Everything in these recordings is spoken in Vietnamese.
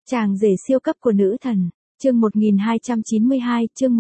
Chàng rể siêu cấp của nữ thần. Chương 1292, chương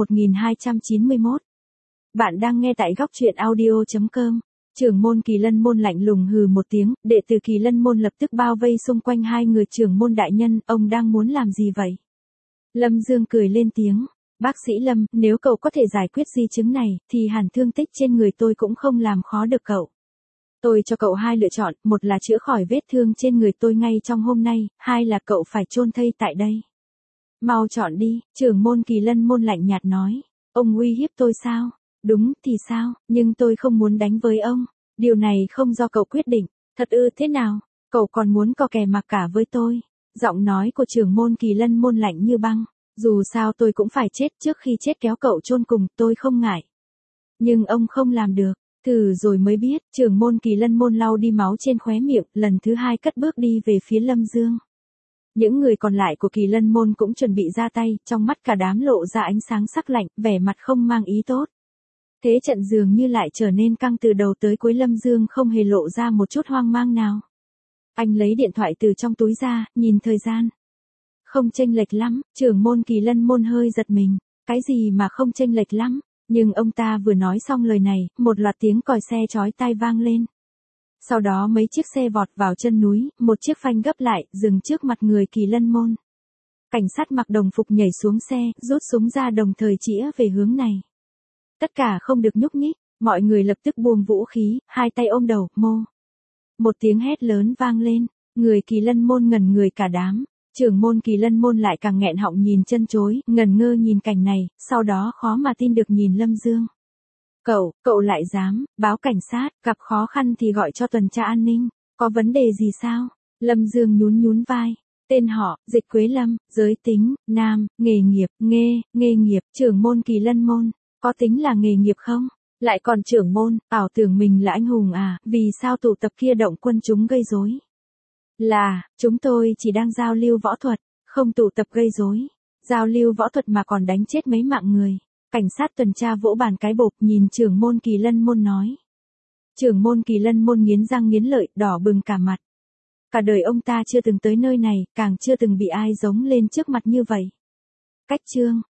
1291. Bạn đang nghe tại góc truyện audio.com. Trưởng môn Kỳ Lân môn lạnh lùng hừ một tiếng, đệ tử Kỳ Lân môn lập tức bao vây xung quanh hai người trưởng môn đại nhân, ông đang muốn làm gì vậy? Lâm Dương cười lên tiếng, bác sĩ Lâm, nếu cậu có thể giải quyết di chứng này, thì hẳn thương tích trên người tôi cũng không làm khó được cậu. Tôi cho cậu hai lựa chọn, một là chữa khỏi vết thương trên người tôi ngay trong hôm nay, hai là cậu phải chôn thây tại đây. Mau chọn đi, trưởng môn Kỳ Lân môn lạnh nhạt nói. Ông uy hiếp tôi sao? Đúng thì sao, nhưng tôi không muốn đánh với ông. Điều này không do cậu quyết định. Thật ư, thế nào? Cậu còn muốn co kè mặc cả với tôi? Giọng nói của trưởng môn Kỳ Lân môn lạnh như băng. Dù sao tôi cũng phải chết, trước khi chết kéo cậu chôn cùng, tôi không ngại. Nhưng ông không làm được. Thử rồi mới biết, trưởng môn Kỳ Lân môn lau đi máu trên khóe miệng, lần thứ hai cất bước đi về phía Lâm Dương. Những người còn lại của Kỳ Lân môn cũng chuẩn bị ra tay, trong mắt cả đám lộ ra ánh sáng sắc lạnh, vẻ mặt không mang ý tốt. Thế trận dường như lại trở nên căng từ đầu tới cuối. Lâm Dương không hề lộ ra một chút hoang mang nào. Anh lấy điện thoại từ trong túi ra, nhìn thời gian. Không chênh lệch lắm, trưởng môn Kỳ Lân môn hơi giật mình. Cái gì mà không chênh lệch lắm? Nhưng ông ta vừa nói xong lời này, một loạt tiếng còi xe chói tai vang lên. Sau đó mấy chiếc xe vọt vào chân núi, một chiếc phanh gấp lại, dừng trước mặt người Kỳ Lân môn. Cảnh sát mặc đồng phục nhảy xuống xe, rút súng ra đồng thời chĩa về hướng này. Tất cả không được nhúc nhích, mọi người lập tức buông vũ khí, hai tay ôm đầu, mô. Một tiếng hét lớn vang lên, người Kỳ Lân môn ngẩn người cả đám. Trưởng môn Kỳ Lân môn lại càng nghẹn họng nhìn chân chối, ngẩn ngơ nhìn cảnh này, sau đó khó mà tin được nhìn Lâm Dương. Cậu lại dám, báo cảnh sát, gặp khó khăn thì gọi cho tuần tra an ninh, có vấn đề gì sao? Lâm Dương nhún vai, tên họ, Dịch Quế Lâm, giới tính, nam, nghề nghiệp, nghề nghiệp, trưởng môn Kỳ Lân môn, có tính là nghề nghiệp không? Lại còn trưởng môn, ảo tưởng mình là anh hùng à, vì sao tụ tập kia động quân chúng gây rối? Chúng tôi chỉ đang giao lưu võ thuật, không tụ tập gây rối. Giao lưu võ thuật mà còn đánh chết mấy mạng người. Cảnh sát tuần tra vỗ bàn cái bộp nhìn trưởng môn Kỳ Lân môn nói. Trưởng môn Kỳ Lân môn nghiến răng nghiến lợi, đỏ bừng cả mặt. Cả đời ông ta chưa từng tới nơi này, càng chưa từng bị ai giống lên trước mặt như vậy. Cách chương,